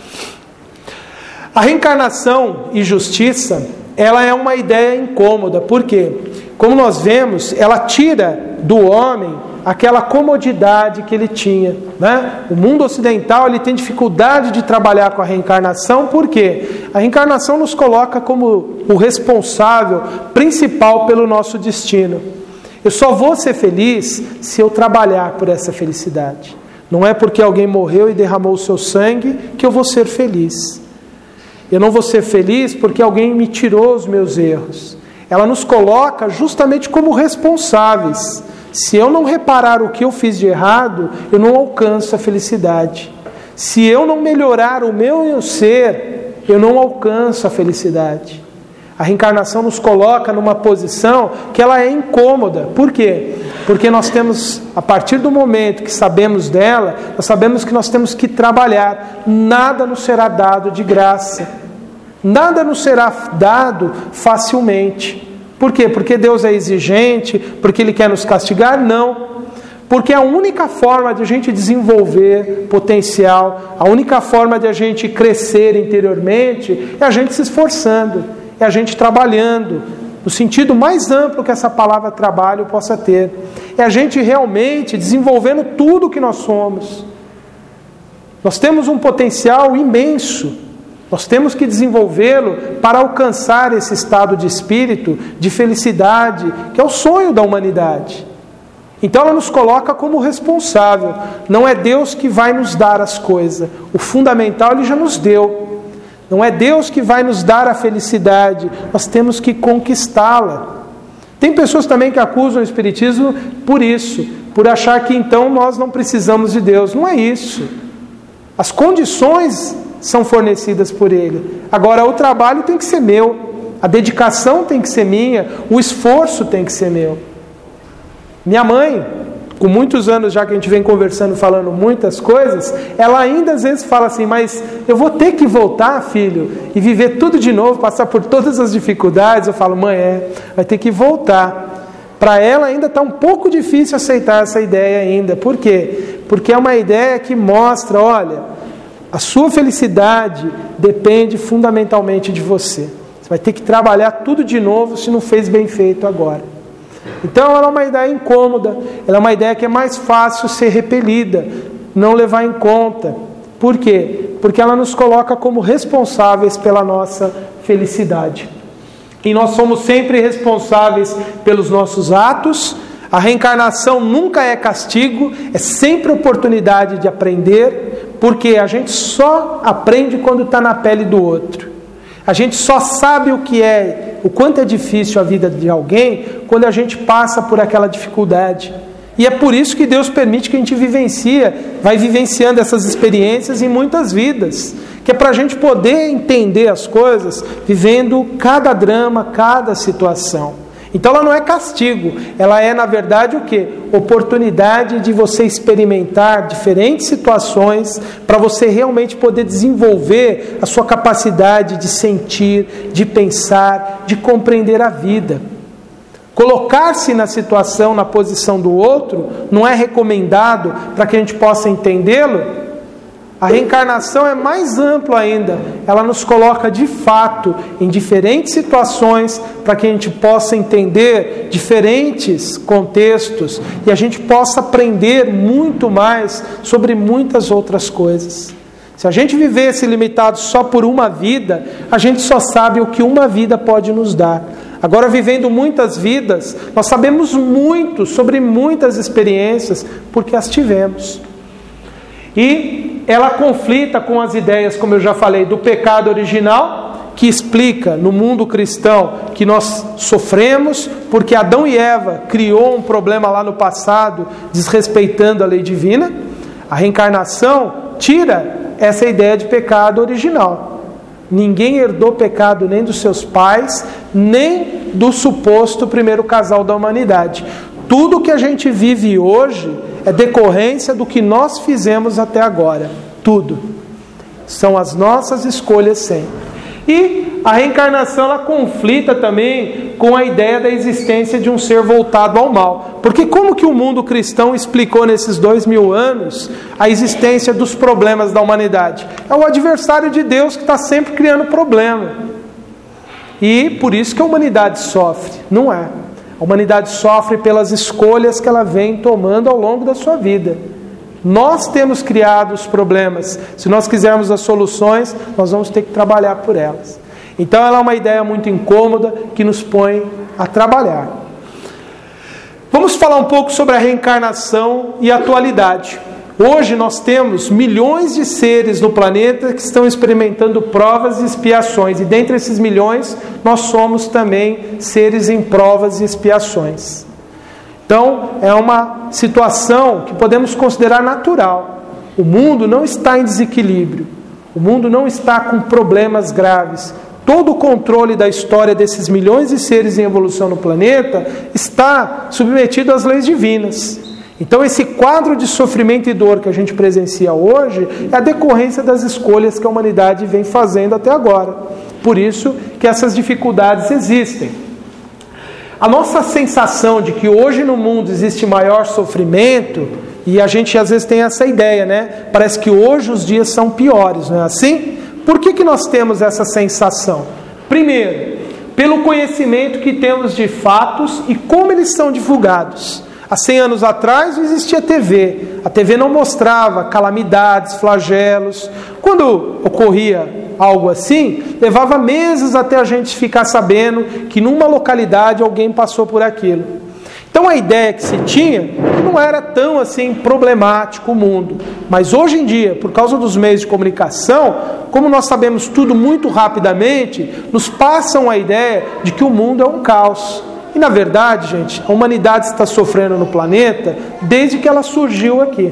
A reencarnação e justiça, ela é uma ideia incômoda. Por quê? Como nós vemos, ela tira do homem aquela comodidade que ele tinha, né? O mundo ocidental ele tem dificuldade de trabalhar com a reencarnação. Por quê? A reencarnação nos coloca como o responsável principal pelo nosso destino. Eu só vou ser feliz se eu trabalhar por essa felicidade. Não é porque alguém morreu e derramou o seu sangue que eu vou ser feliz. Eu não vou ser feliz porque alguém me tirou os meus erros. Ela nos coloca justamente como responsáveis. Se eu não reparar o que eu fiz de errado, eu não alcanço a felicidade. Se eu não melhorar o meu ser, eu não alcanço a felicidade. A reencarnação nos coloca numa posição que ela é incômoda. Por quê? Porque nós temos, a partir do momento que sabemos dela, nós sabemos que nós temos que trabalhar. Nada nos será dado de graça. Nada nos será dado facilmente. Por quê? Porque Deus é exigente? Porque Ele quer nos castigar? Não. Porque a única forma de a gente desenvolver potencial, a única forma de a gente crescer interiormente, é a gente se esforçando, é a gente trabalhando, no sentido mais amplo que essa palavra trabalho possa ter. É a gente realmente desenvolvendo tudo o que nós somos. Nós temos um potencial imenso. Nós temos que desenvolvê-lo para alcançar esse estado de espírito, de felicidade, que é o sonho da humanidade. Então ela nos coloca como responsável. Não é Deus que vai nos dar as coisas. O fundamental Ele já nos deu. Não é Deus que vai nos dar a felicidade. Nós temos que conquistá-la. Tem pessoas também que acusam o Espiritismo por isso, por achar que então nós não precisamos de Deus. Não é isso. As condições são fornecidas por Ele. Agora, o trabalho tem que ser meu, a dedicação tem que ser minha, o esforço tem que ser meu. Minha mãe, com muitos anos já que a gente vem conversando, falando muitas coisas, ela ainda às vezes fala assim, mas eu vou ter que voltar, filho, e viver tudo de novo, passar por todas as dificuldades. Eu falo, mãe, vai ter que voltar. Para ela ainda está um pouco difícil aceitar essa ideia ainda. Por quê? Porque é uma ideia que mostra, olha, a sua felicidade depende fundamentalmente de você. Você vai ter que trabalhar tudo de novo se não fez bem feito agora. Então ela é uma ideia incômoda, ela é uma ideia que é mais fácil ser repelida, não levar em conta. Por quê? Porque ela nos coloca como responsáveis pela nossa felicidade. E nós somos sempre responsáveis pelos nossos atos. A reencarnação nunca é castigo, é sempre oportunidade de aprender, porque a gente só aprende quando está na pele do outro. A gente só sabe o quanto é difícil a vida de alguém quando a gente passa por aquela dificuldade. E é por isso que Deus permite que a gente vai vivenciando essas experiências em muitas vidas, que é para a gente poder entender as coisas vivendo cada drama, cada situação. Então ela não é castigo, ela é na verdade o quê? Oportunidade de você experimentar diferentes situações para você realmente poder desenvolver a sua capacidade de sentir, de pensar, de compreender a vida. Colocar-se na situação, na posição do outro, não é recomendado para que a gente possa entendê-lo? A reencarnação é mais ampla ainda. Ela nos coloca de fato em diferentes situações para que a gente possa entender diferentes contextos e a gente possa aprender muito mais sobre muitas outras coisas. Se a gente vivesse limitado só por uma vida, a gente só sabe o que uma vida pode nos dar. Agora, vivendo muitas vidas, nós sabemos muito sobre muitas experiências porque as tivemos. E ela conflita com as ideias, como eu já falei, do pecado original, que explica no mundo cristão que nós sofremos porque Adão e Eva criou um problema lá no passado, desrespeitando a lei divina. A reencarnação tira essa ideia de pecado original. Ninguém herdou pecado nem dos seus pais, nem do suposto primeiro casal da humanidade. Tudo que a gente vive hoje é decorrência do que nós fizemos até agora. Tudo. São as nossas escolhas sempre. E a reencarnação, ela conflita também com a ideia da existência de um ser voltado ao mal. Porque como que o mundo cristão explicou nesses 2000 anos a existência dos problemas da humanidade? É o adversário de Deus que está sempre criando problema. E por isso que a humanidade sofre. Não é. A humanidade sofre pelas escolhas que ela vem tomando ao longo da sua vida. Nós temos criado os problemas. Se nós quisermos as soluções, nós vamos ter que trabalhar por elas. Então ela é uma ideia muito incômoda que nos põe a trabalhar. Vamos falar um pouco sobre a reencarnação e a atualidade. Hoje nós temos milhões de seres no planeta que estão experimentando provas e expiações. E dentre esses milhões, nós somos também seres em provas e expiações. Então, é uma situação que podemos considerar natural. O mundo não está em desequilíbrio. O mundo não está com problemas graves. Todo o controle da história desses milhões de seres em evolução no planeta está submetido às leis divinas. Então esse quadro de sofrimento e dor que a gente presencia hoje é a decorrência das escolhas que a humanidade vem fazendo até agora. Por isso que essas dificuldades existem. A nossa sensação de que hoje no mundo existe maior sofrimento, e a gente às vezes tem essa ideia, né? Parece que hoje os dias são piores, não é assim? Por que nós temos essa sensação? Primeiro, pelo conhecimento que temos de fatos e como eles são divulgados. Há 100 anos atrás não existia TV. A TV não mostrava calamidades, flagelos. Quando ocorria algo assim, levava meses até a gente ficar sabendo que numa localidade alguém passou por aquilo. Então a ideia que se tinha não era tão assim problemático o mundo. Mas hoje em dia, por causa dos meios de comunicação, como nós sabemos tudo muito rapidamente, nos passam a ideia de que o mundo é um caos. E na verdade, gente, a humanidade está sofrendo no planeta desde que ela surgiu aqui.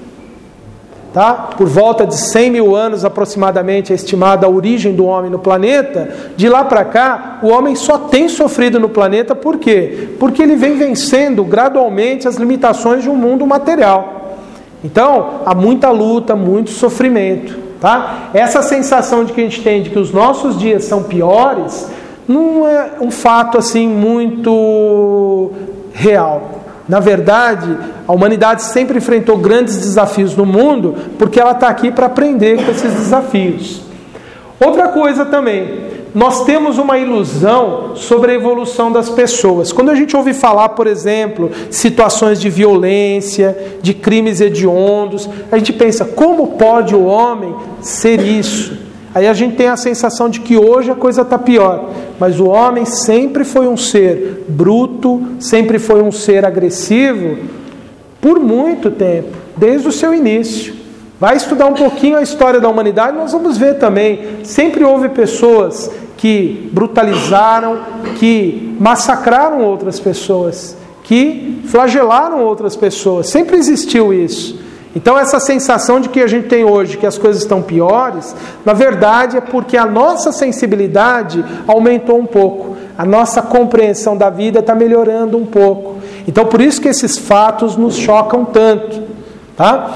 Tá? Por volta de 100 mil anos aproximadamente é estimada a origem do homem no planeta. De lá para cá, o homem só tem sofrido no planeta. Por quê? Porque ele vem vencendo gradualmente as limitações de um mundo material. Então, há muita luta, muito sofrimento. Tá? Essa sensação de que a gente tem de que os nossos dias são piores não é um fato assim muito real. Na verdade, a humanidade sempre enfrentou grandes desafios no mundo porque ela está aqui para aprender com esses desafios. Outra coisa também, nós temos uma ilusão sobre a evolução das pessoas. Quando a gente ouve falar, por exemplo, de situações de violência, de crimes hediondos, a gente pensa, como pode o homem ser isso? Aí a gente tem a sensação de que hoje a coisa está pior. Mas o homem sempre foi um ser bruto, sempre foi um ser agressivo, por muito tempo, desde o seu início. Vai estudar um pouquinho a história da humanidade, nós vamos ver também. Sempre houve pessoas que brutalizaram, que massacraram outras pessoas, que flagelaram outras pessoas. Sempre existiu isso. Então essa sensação de que a gente tem hoje, que as coisas estão piores, na verdade é porque a nossa sensibilidade aumentou um pouco. A nossa compreensão da vida está melhorando um pouco. Então por isso que esses fatos nos chocam tanto. Tá?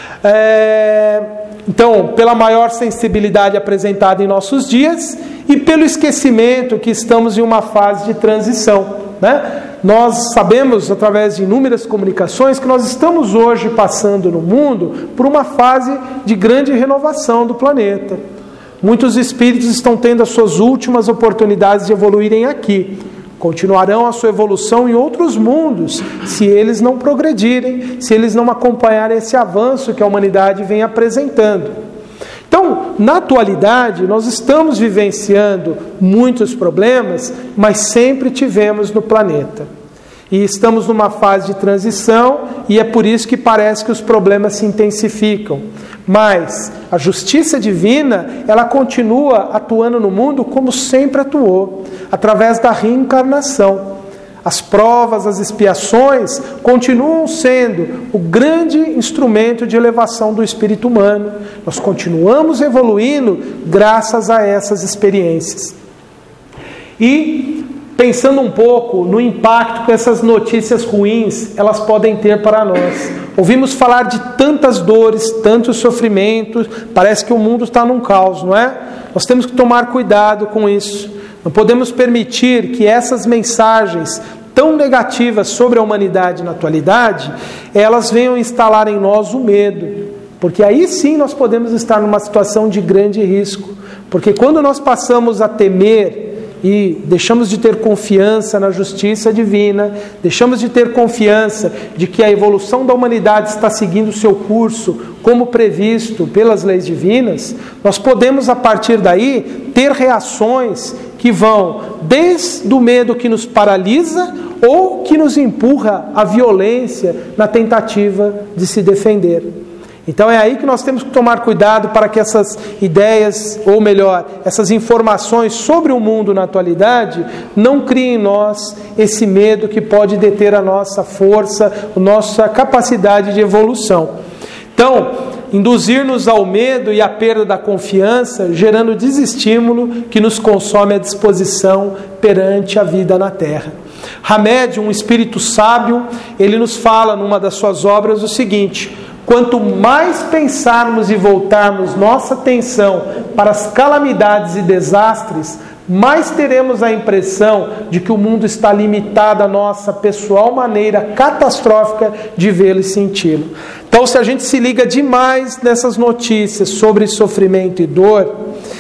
Então, pela maior sensibilidade apresentada em nossos dias e pelo esquecimento que estamos em uma fase de transição. Né? Nós sabemos, através de inúmeras comunicações, que nós estamos hoje passando no mundo por uma fase de grande renovação do planeta. Muitos espíritos estão tendo as suas últimas oportunidades de evoluírem aqui. Continuarão a sua evolução em outros mundos, se eles não progredirem, se eles não acompanharem esse avanço que a humanidade vem apresentando. Então, na atualidade, nós estamos vivenciando muitos problemas, mas sempre tivemos no planeta. E estamos numa fase de transição, e é por isso que parece que os problemas se intensificam. Mas a justiça divina, ela continua atuando no mundo como sempre atuou, através da reencarnação. As provas, as expiações continuam sendo o grande instrumento de elevação do espírito humano. Nós continuamos evoluindo graças a essas experiências. E pensando um pouco no impacto que essas notícias ruins elas podem ter para nós. Ouvimos falar de tantas dores, tantos sofrimentos, parece que o mundo está num caos, não é? Nós temos que tomar cuidado com isso. Não podemos permitir que essas mensagens tão negativas sobre a humanidade na atualidade, elas venham instalar em nós o medo. Porque aí sim nós podemos estar numa situação de grande risco. Porque quando nós passamos a temer e deixamos de ter confiança na justiça divina, deixamos de ter confiança de que a evolução da humanidade está seguindo o seu curso como previsto pelas leis divinas, nós podemos a partir daí ter reações que vão desde o medo que nos paralisa ou que nos empurra à violência na tentativa de se defender. Então é aí que nós temos que tomar cuidado para que essas ideias, ou melhor, essas informações sobre o mundo na atualidade, não criem em nós esse medo que pode deter a nossa força, a nossa capacidade de evolução. Então, induzir-nos ao medo e à perda da confiança, gerando desestímulo que nos consome a disposição perante a vida na Terra. Hamed, um espírito sábio, ele nos fala numa das suas obras o seguinte: quanto mais pensarmos e voltarmos nossa atenção para as calamidades e desastres, mais teremos a impressão de que o mundo está limitado à nossa pessoal maneira catastrófica de vê-lo e senti-lo. Então, se a gente se liga demais nessas notícias sobre sofrimento e dor,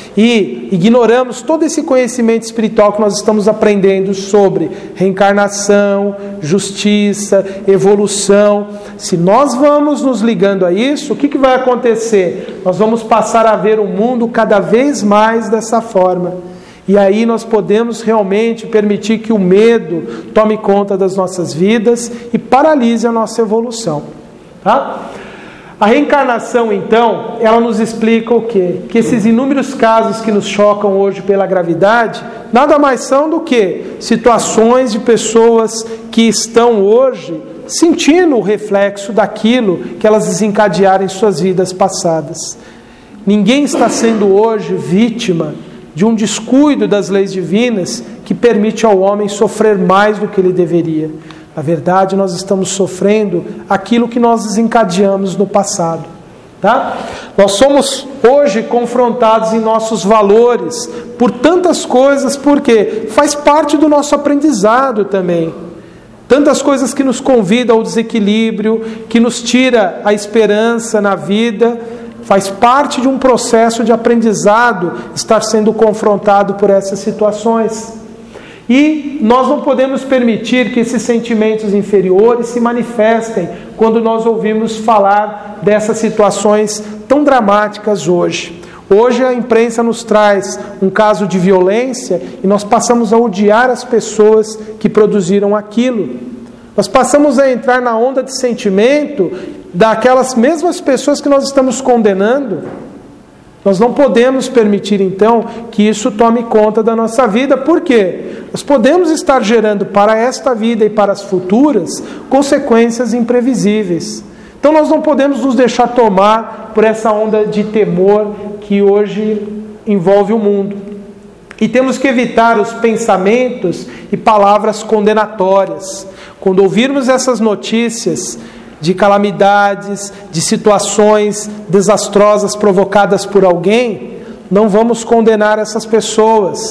e ignoramos todo esse conhecimento espiritual que nós estamos aprendendo sobre reencarnação, justiça, evolução, se nós vamos nos ligando a isso, o que vai acontecer? Nós vamos passar a ver o mundo cada vez mais dessa forma. E aí nós podemos realmente permitir que o medo tome conta das nossas vidas e paralise a nossa evolução. Tá? A reencarnação, então, ela nos explica o quê? Que esses inúmeros casos que nos chocam hoje pela gravidade, nada mais são do que situações de pessoas que estão hoje sentindo o reflexo daquilo que elas desencadearam em suas vidas passadas. Ninguém está sendo hoje vítima de um descuido das leis divinas que permite ao homem sofrer mais do que ele deveria. Na verdade, nós estamos sofrendo aquilo que nós desencadeamos no passado. Tá? Nós somos hoje confrontados em nossos valores por tantas coisas, porque faz parte do nosso aprendizado também. Tantas coisas que nos convidam ao desequilíbrio, que nos tira a esperança na vida. Faz parte de um processo de aprendizado estar sendo confrontado por essas situações. E nós não podemos permitir que esses sentimentos inferiores se manifestem quando nós ouvimos falar dessas situações tão dramáticas hoje. Hoje a imprensa nos traz um caso de violência e nós passamos a odiar as pessoas que produziram aquilo. Nós passamos a entrar na onda de sentimento daquelas mesmas pessoas que nós estamos condenando. Nós não podemos permitir, então, que isso tome conta da nossa vida. Por quê? Nós podemos estar gerando para esta vida e para as futuras consequências imprevisíveis. Então nós não podemos nos deixar tomar por essa onda de temor que hoje envolve o mundo. E temos que evitar os pensamentos e palavras condenatórias. Quando ouvirmos essas notícias de calamidades, de situações desastrosas provocadas por alguém, não vamos condenar essas pessoas.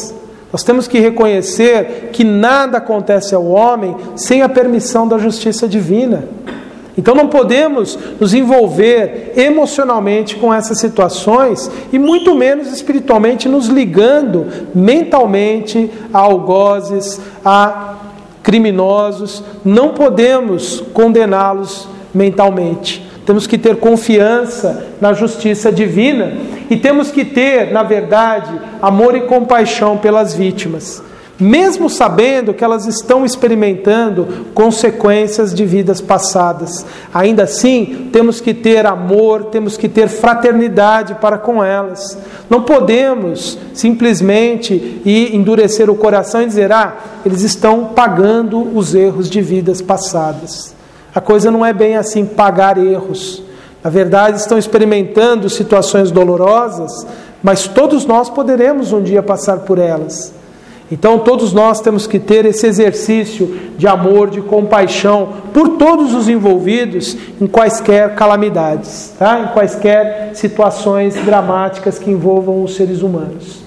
Nós temos que reconhecer que nada acontece ao homem sem a permissão da justiça divina. Então não podemos nos envolver emocionalmente com essas situações e muito menos espiritualmente nos ligando mentalmente a algozes, a criminosos. Não podemos condená-los mentalmente. Temos que ter confiança na justiça divina e temos que ter, na verdade, amor e compaixão pelas vítimas, mesmo sabendo que elas estão experimentando consequências de vidas passadas. Ainda assim, temos que ter amor, temos que ter fraternidade para com elas. Não podemos simplesmente endurecer o coração e dizer: eles estão pagando os erros de vidas passadas. A coisa não é bem assim, pagar erros. Na verdade, estão experimentando situações dolorosas, mas todos nós poderemos um dia passar por elas. Então todos nós temos que ter esse exercício de amor, de compaixão por todos os envolvidos em quaisquer calamidades, tá? Em quaisquer situações dramáticas que envolvam os seres humanos.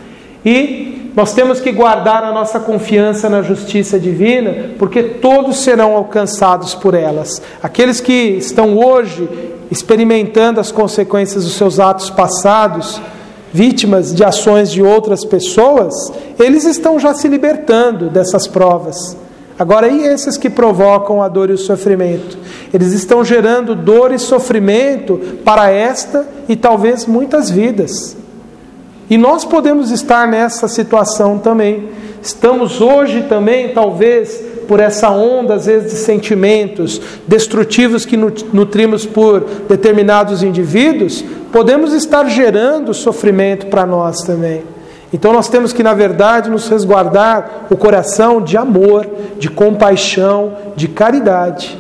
E nós temos que guardar a nossa confiança na justiça divina, porque todos serão alcançados por elas. Aqueles que estão hoje experimentando as consequências dos seus atos passados, vítimas de ações de outras pessoas, eles estão já se libertando dessas provas. Agora, e esses que provocam a dor e o sofrimento? Eles estão gerando dor e sofrimento para esta e talvez muitas vidas. E nós podemos estar nessa situação também. Estamos hoje também, talvez, por essa onda, às vezes, de sentimentos destrutivos que nutrimos por determinados indivíduos, podemos estar gerando sofrimento para nós também. Então nós temos que, na verdade, nos resguardar o coração de amor, de compaixão, de caridade.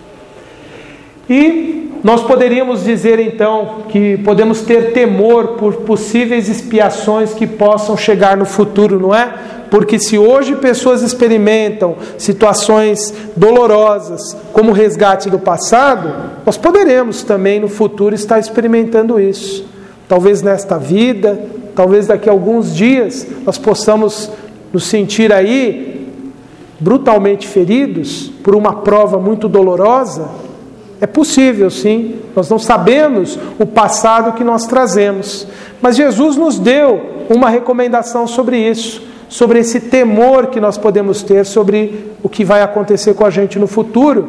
E nós poderíamos dizer então que podemos ter temor por possíveis expiações que possam chegar no futuro, não é? Porque se hoje pessoas experimentam situações dolorosas como o resgate do passado, nós poderemos também no futuro estar experimentando isso. Talvez nesta vida, talvez daqui a alguns dias nós possamos nos sentir aí brutalmente feridos por uma prova muito dolorosa. É possível, sim. Nós não sabemos o passado que nós trazemos. Mas Jesus nos deu uma recomendação sobre isso, sobre esse temor que nós podemos ter sobre o que vai acontecer com a gente no futuro.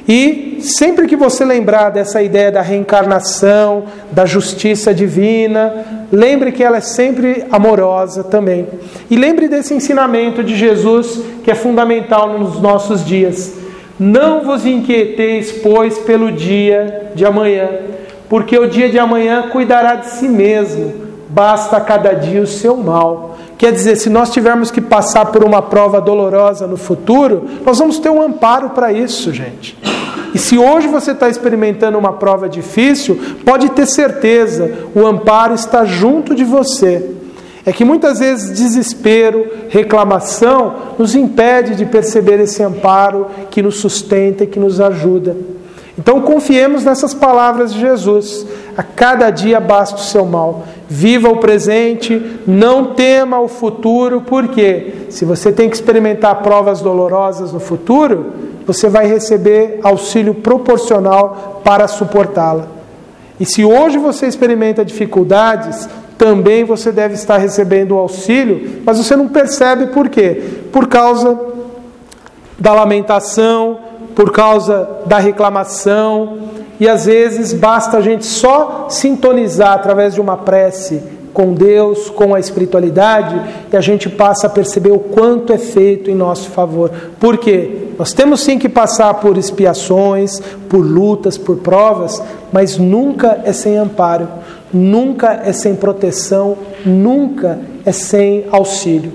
E sempre que você lembrar dessa ideia da reencarnação, da justiça divina, lembre que ela é sempre amorosa também. E lembre desse ensinamento de Jesus que é fundamental nos nossos dias. Não vos inquieteis, pois, pelo dia de amanhã, porque o dia de amanhã cuidará de si mesmo, basta a cada dia o seu mal. Quer dizer, se nós tivermos que passar por uma prova dolorosa no futuro, nós vamos ter um amparo para isso, gente. E se hoje você está experimentando uma prova difícil, pode ter certeza, o amparo está junto de você. É que muitas vezes desespero, reclamação, nos impede de perceber esse amparo que nos sustenta e que nos ajuda. Então confiemos nessas palavras de Jesus. A cada dia basta o seu mal. Viva o presente, não tema o futuro, porque se você tem que experimentar provas dolorosas no futuro, você vai receber auxílio proporcional para suportá-la. E se hoje você experimenta dificuldades, também você deve estar recebendo o auxílio, mas você não percebe por quê? Por causa da lamentação, por causa da reclamação, e às vezes basta a gente só sintonizar através de uma prece com Deus, com a espiritualidade, e a gente passa a perceber o quanto é feito em nosso favor. Por quê? Nós temos sim que passar por expiações, por lutas, por provas, mas nunca é sem amparo, nunca é sem proteção, nunca é sem auxílio.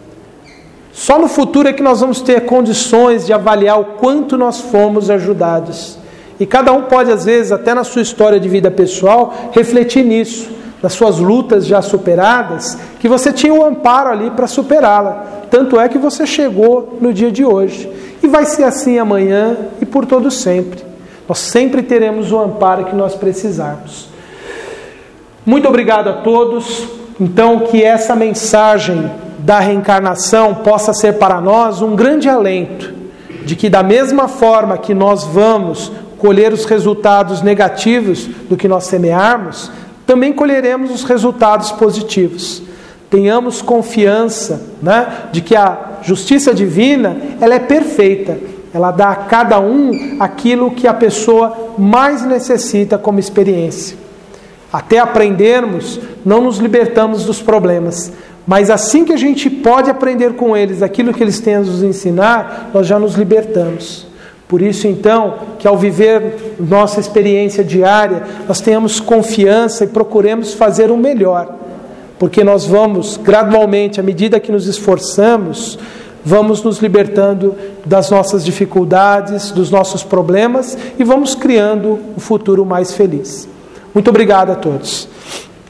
Só no futuro é que nós vamos ter condições de avaliar o quanto nós fomos ajudados. E cada um pode, às vezes, até na sua história de vida pessoal, refletir nisso, nas suas lutas já superadas, que você tinha um amparo ali para superá-la. Tanto é que você chegou no dia de hoje. E vai ser assim amanhã e por todo sempre. Nós sempre teremos o amparo que nós precisarmos. Muito obrigado a todos. Então, que essa mensagem da reencarnação possa ser para nós um grande alento, de que da mesma forma que nós vamos colher os resultados negativos do que nós semearmos, também colheremos os resultados positivos. Tenhamos confiança, de que a justiça divina, ela é perfeita. Ela dá a cada um aquilo que a pessoa mais necessita como experiência. Até aprendermos, não nos libertamos dos problemas. Mas assim que a gente pode aprender com eles aquilo que eles têm a nos ensinar, nós já nos libertamos. Por isso, então, que ao viver nossa experiência diária, nós tenhamos confiança e procuremos fazer o melhor. Porque nós vamos, gradualmente, à medida que nos esforçamos, vamos nos libertando das nossas dificuldades, dos nossos problemas e vamos criando um futuro mais feliz. Muito obrigado a todos.